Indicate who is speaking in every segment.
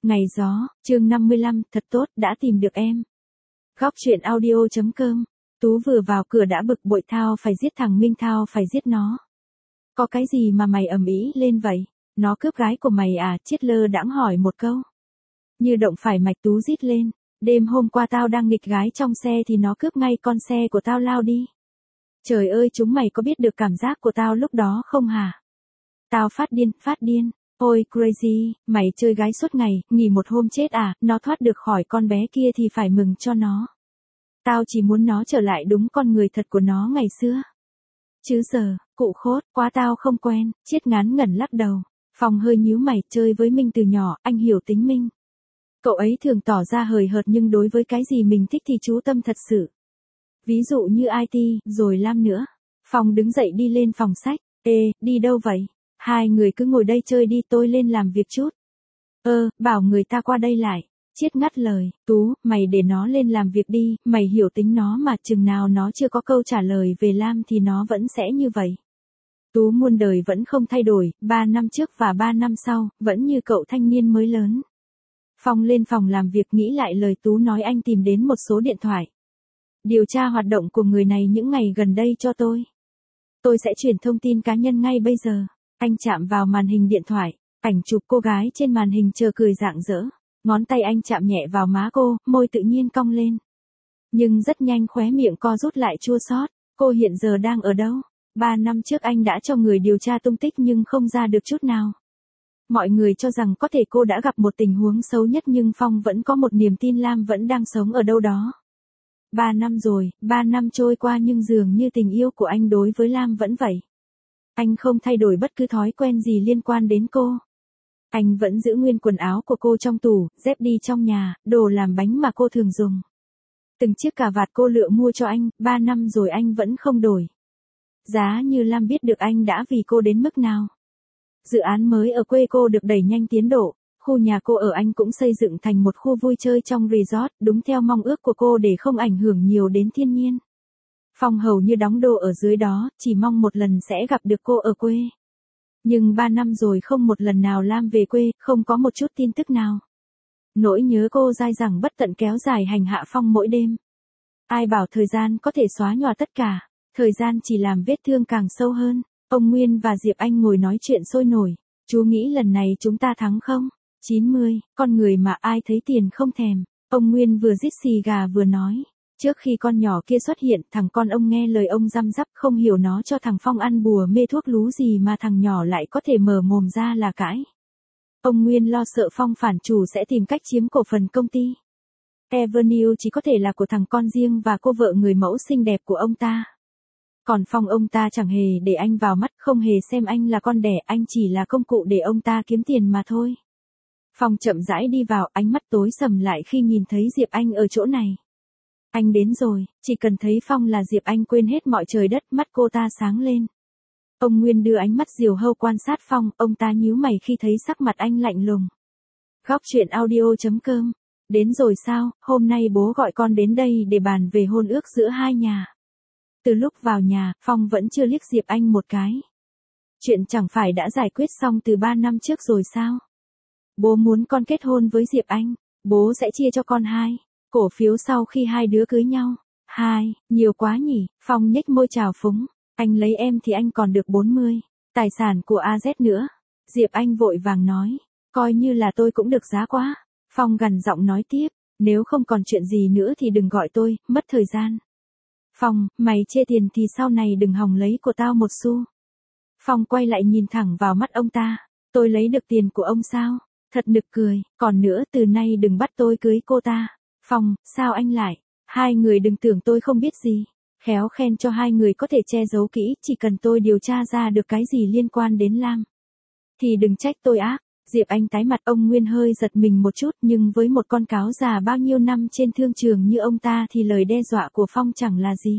Speaker 1: Ngày gió, chương 55, thật tốt, đã tìm được em. Góc truyện audio.com. Tú vừa vào cửa đã bực bội, thao phải giết thằng Minh, thao phải giết nó. Có cái gì mà mày ầm ĩ lên vậy? Nó cướp gái của mày à? Chiết lơ đãng hỏi một câu. Như động phải mạch, Tú rít lên. Đêm hôm qua tao đang nghịch gái trong xe thì nó cướp ngay con xe của tao lao đi. Trời ơi, chúng mày có biết được cảm giác của tao lúc đó không hả? Tao phát điên. Ôi crazy, mày chơi gái suốt ngày, nghỉ một hôm chết à? Nó thoát được khỏi con bé kia thì phải mừng cho nó. Tao chỉ muốn nó trở lại đúng con người thật của nó ngày xưa. Chứ giờ, cụ khốt, quá tao không quen. Chiết ngán ngẩn lắc đầu. Phong hơi nhíu mày, chơi với Minh từ nhỏ, anh hiểu tính Minh. Cậu ấy thường tỏ ra hời hợt nhưng đối với cái gì mình thích thì chú tâm thật sự. Ví dụ như IT, rồi Lam nữa. Phong đứng dậy đi lên phòng sách. Ê, đi đâu vậy? Hai người cứ ngồi đây chơi đi, tôi lên làm việc chút. Bảo người ta qua đây lại. Chiết ngắt lời, Tú, mày để nó lên làm việc đi, mày hiểu tính nó mà, chừng nào nó chưa có câu trả lời về Lam thì nó vẫn sẽ như vậy. Tú muôn đời vẫn không thay đổi, 3 năm trước và 3 năm sau, vẫn như cậu thanh niên mới lớn. Phong lên phòng làm việc nghĩ lại lời Tú nói, anh tìm đến một số điện thoại. Điều tra hoạt động của người này những ngày gần đây cho tôi. Tôi sẽ chuyển thông tin cá nhân ngay bây giờ. Anh chạm vào màn hình điện thoại, ảnh chụp cô gái trên màn hình chờ cười rạng rỡ. Ngón tay anh chạm nhẹ vào má cô, môi tự nhiên cong lên. Nhưng rất nhanh khóe miệng co rút lại chua xót. Cô hiện giờ đang ở đâu? 3 năm trước anh đã cho người điều tra tung tích nhưng không ra được chút nào. Mọi người cho rằng có thể cô đã gặp một tình huống xấu nhất nhưng Phong vẫn có một niềm tin Lam vẫn đang sống ở đâu đó. 3 năm rồi, 3 năm trôi qua nhưng dường như tình yêu của anh đối với Lam vẫn vậy. Anh không thay đổi bất cứ thói quen gì liên quan đến cô. Anh vẫn giữ nguyên quần áo của cô trong tủ, dép đi trong nhà, đồ làm bánh mà cô thường dùng. Từng chiếc cà vạt cô lựa mua cho anh, 3 năm rồi anh vẫn không đổi. Giá như Lam biết được anh đã vì cô đến mức nào. Dự án mới ở quê cô được đẩy nhanh tiến độ, khu nhà cô ở anh cũng xây dựng thành một khu vui chơi trong resort, đúng theo mong ước của cô để không ảnh hưởng nhiều đến thiên nhiên. Phong hầu như đóng đô ở dưới đó, chỉ mong một lần sẽ gặp được cô ở quê. Nhưng 3 năm rồi không một lần nào Lam về quê, không có một chút tin tức nào. Nỗi nhớ cô dai dẳng bất tận kéo dài hành hạ Phong mỗi đêm. Ai bảo thời gian có thể xóa nhòa tất cả, thời gian chỉ làm vết thương càng sâu hơn. Ông Nguyên và Diệp Anh ngồi nói chuyện sôi nổi. Chú nghĩ lần này chúng ta thắng không? 90, con người mà ai thấy tiền không thèm. Ông Nguyên vừa rít xì gà vừa nói. Trước khi con nhỏ kia xuất hiện, thằng con ông nghe lời ông răm rắp không hiểu nó cho thằng Phong ăn bùa mê thuốc lú gì mà thằng nhỏ lại có thể mở mồm ra là cãi. Ông Nguyên lo sợ Phong phản chủ sẽ tìm cách chiếm cổ phần công ty. Avenue chỉ có thể là của thằng con riêng và cô vợ người mẫu xinh đẹp của ông ta. Còn Phong ông ta chẳng hề để anh vào mắt, không hề xem anh là con đẻ, anh chỉ là công cụ để ông ta kiếm tiền mà thôi. Phong chậm rãi đi vào, ánh mắt tối sầm lại khi nhìn thấy Diệp Anh ở chỗ này. Anh đến rồi, chỉ cần thấy Phong là Diệp Anh quên hết mọi trời đất, mắt cô ta sáng lên. Ông Nguyên đưa ánh mắt diều hâu quan sát Phong, ông ta nhíu mày khi thấy sắc mặt anh lạnh lùng. Góc truyện audio.com. Đến rồi sao, hôm nay bố gọi con đến đây để bàn về hôn ước giữa hai nhà. Từ lúc vào nhà, Phong vẫn chưa liếc Diệp Anh một cái. Chuyện chẳng phải đã giải quyết xong từ 3 năm trước rồi sao? Bố muốn con kết hôn với Diệp Anh, bố sẽ chia cho con 2 cổ phiếu sau khi hai đứa cưới nhau. 2, nhiều quá nhỉ? Phong nhếch môi trào phúng. Anh lấy em thì anh còn được 40, tài sản của AZ nữa. Diệp Anh vội vàng nói, coi như là tôi cũng được giá quá. Phong gằn giọng nói tiếp, nếu không còn chuyện gì nữa thì đừng gọi tôi, mất thời gian. Phong, mày chê tiền thì sau này đừng hòng lấy của tao một xu. Phong quay lại nhìn thẳng vào mắt ông ta, tôi lấy được tiền của ông sao? Thật nực cười, còn nữa từ nay đừng bắt tôi cưới cô ta. Phong, sao anh lại? Hai người đừng tưởng tôi không biết gì. Khéo khen cho hai người có thể che giấu kỹ, chỉ cần tôi điều tra ra được cái gì liên quan đến Lam. Thì đừng trách tôi ác. Diệp Anh tái mặt, ông Nguyên hơi giật mình một chút nhưng với một con cáo già bao nhiêu năm trên thương trường như ông ta thì lời đe dọa của Phong chẳng là gì.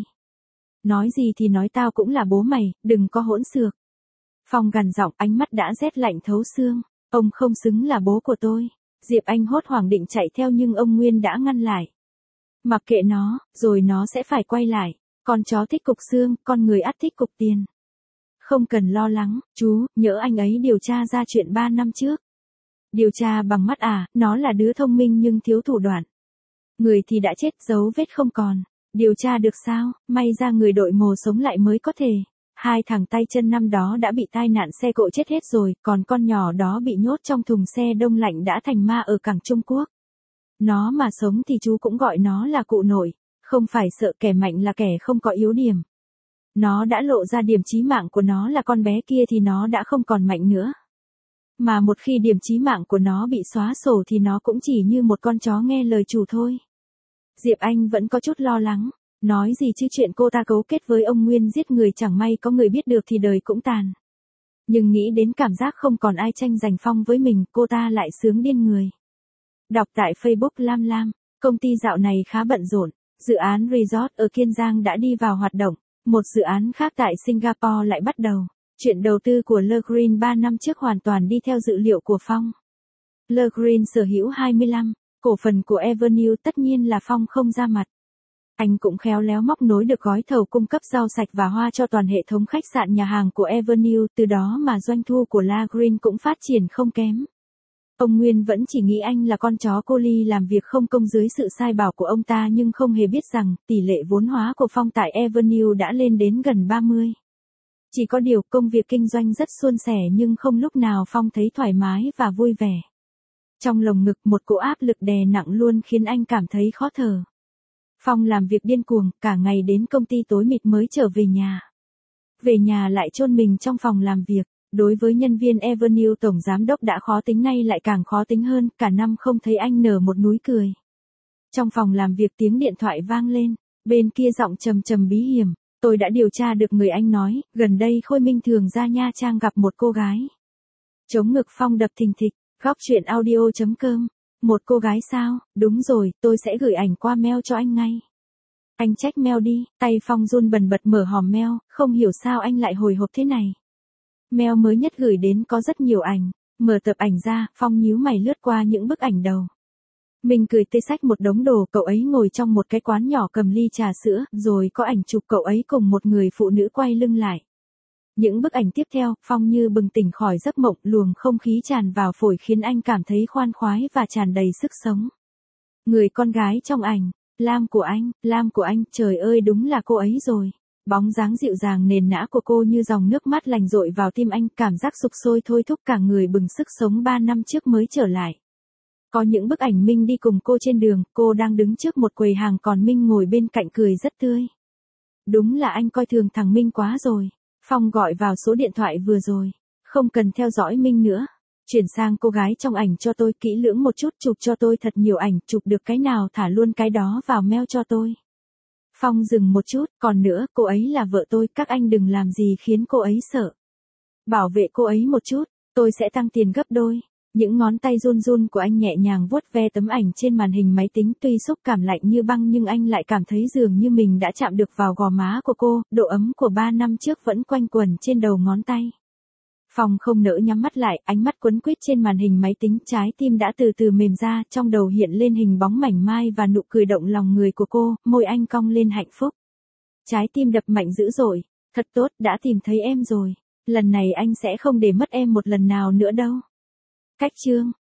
Speaker 1: Nói gì thì nói, tao cũng là bố mày, đừng có hỗn xược. Phong gằn giọng, ánh mắt đã rét lạnh thấu xương. Ông không xứng là bố của tôi. Diệp Anh hốt hoảng định chạy theo nhưng ông Nguyên đã ngăn lại. Mặc kệ nó, rồi nó sẽ phải quay lại. Con chó thích cục xương, con người ắt thích cục tiền. Không cần lo lắng, chú, nhỡ anh ấy điều tra ra chuyện 3 năm trước. Điều tra bằng mắt à, nó là đứa thông minh nhưng thiếu thủ đoạn. Người thì đã chết, dấu vết không còn. Điều tra được sao, may ra người đội mồ sống lại mới có thể. Hai thằng tay chân năm đó đã bị tai nạn xe cộ chết hết rồi, còn con nhỏ đó bị nhốt trong thùng xe đông lạnh đã thành ma ở cảng Trung Quốc. Nó mà sống thì chú cũng gọi nó là cụ nội, không phải sợ kẻ mạnh là kẻ không có yếu điểm. Nó đã lộ ra điểm chí mạng của nó là con bé kia thì nó đã không còn mạnh nữa. Mà một khi điểm chí mạng của nó bị xóa sổ thì nó cũng chỉ như một con chó nghe lời chủ thôi. Diệp Anh vẫn có chút lo lắng, nói gì chứ chuyện cô ta cấu kết với ông Nguyên giết người chẳng may có người biết được thì đời cũng tàn. Nhưng nghĩ đến cảm giác không còn ai tranh giành phong với mình, cô ta lại sướng điên người. Đọc tại Facebook Lam Lam, công ty dạo này khá bận rộn, dự án resort ở Kiên Giang đã đi vào hoạt động, một dự án khác tại Singapore lại bắt đầu. Chuyện đầu tư của Le Green 3 năm trước hoàn toàn đi theo dự liệu của Phong. Le Green sở hữu 25 cổ phần của Avenue, tất nhiên là Phong không ra mặt. Anh cũng khéo léo móc nối được gói thầu cung cấp rau sạch và hoa cho toàn hệ thống khách sạn nhà hàng của Avenue, từ đó mà doanh thu của La Green cũng phát triển không kém. Ông Nguyên vẫn chỉ nghĩ anh là con chó cô Ly làm việc không công dưới sự sai bảo của ông ta, nhưng không hề biết rằng tỷ lệ vốn hóa của Phong tại Avenue đã lên đến gần 30. Chỉ có điều công việc kinh doanh rất suôn sẻ nhưng không lúc nào Phong thấy thoải mái và vui vẻ. Trong lồng ngực một cỗ áp lực đè nặng luôn khiến anh cảm thấy khó thở. Phong làm việc điên cuồng, cả ngày đến công ty tối mịt mới trở về nhà. Về nhà lại chôn mình trong phòng làm việc. Đối với nhân viên Avenue, tổng giám đốc đã khó tính nay lại càng khó tính hơn, cả năm không thấy anh nở một núi cười. Trong phòng làm việc tiếng điện thoại vang lên, bên kia giọng trầm trầm bí hiểm. Tôi đã điều tra được người anh nói, gần đây Khôi Minh thường ra Nha Trang gặp một cô gái. Chống ngực Phong đập thình thịch, góc chuyện audio.com. Một cô gái sao, đúng rồi, tôi sẽ gửi ảnh qua mail cho anh ngay. Anh check mail đi, tay Phong run bần bật mở hòm mail, không hiểu sao anh lại hồi hộp thế này. Mail mới nhất gửi đến có rất nhiều ảnh, mở tập ảnh ra, Phong nhíu mày lướt qua những bức ảnh đầu. Mình cười tê xách một đống đồ, cậu ấy ngồi trong một cái quán nhỏ cầm ly trà sữa, rồi có ảnh chụp cậu ấy cùng một người phụ nữ quay lưng lại. Những bức ảnh tiếp theo, Phong như bừng tỉnh khỏi giấc mộng, luồng không khí tràn vào phổi khiến anh cảm thấy khoan khoái và tràn đầy sức sống. Người con gái trong ảnh, Lam của anh, trời ơi đúng là cô ấy rồi. Bóng dáng dịu dàng nền nã của cô như dòng nước mát lành dội vào tim anh, cảm giác sục sôi thôi thúc cả người bừng sức sống 3 năm trước mới trở lại. Có những bức ảnh Minh đi cùng cô trên đường, cô đang đứng trước một quầy hàng còn Minh ngồi bên cạnh cười rất tươi. Đúng là anh coi thường thằng Minh quá rồi. Phong gọi vào số điện thoại vừa rồi. Không cần theo dõi Minh nữa. Chuyển sang cô gái trong ảnh cho tôi kỹ lưỡng một chút, chụp cho tôi thật nhiều ảnh, chụp được cái nào thả luôn cái đó vào mail cho tôi. Phong dừng một chút, còn nữa, cô ấy là vợ tôi, các anh đừng làm gì khiến cô ấy sợ. Bảo vệ cô ấy một chút, tôi sẽ tăng tiền gấp đôi. Những ngón tay run run của anh nhẹ nhàng vuốt ve tấm ảnh trên màn hình máy tính, tuy xúc cảm lạnh như băng nhưng anh lại cảm thấy dường như mình đã chạm được vào gò má của cô, độ ấm của 3 năm trước vẫn quanh quẩn trên đầu ngón tay. Phong không nỡ nhắm mắt lại, ánh mắt quấn quýt trên màn hình máy tính, trái tim đã từ từ mềm ra, trong đầu hiện lên hình bóng mảnh mai và nụ cười động lòng người của cô, môi anh cong lên hạnh phúc. Trái tim đập mạnh dữ dội, thật tốt, đã tìm thấy em rồi, lần này anh sẽ không để mất em một lần nào nữa đâu. Cách chương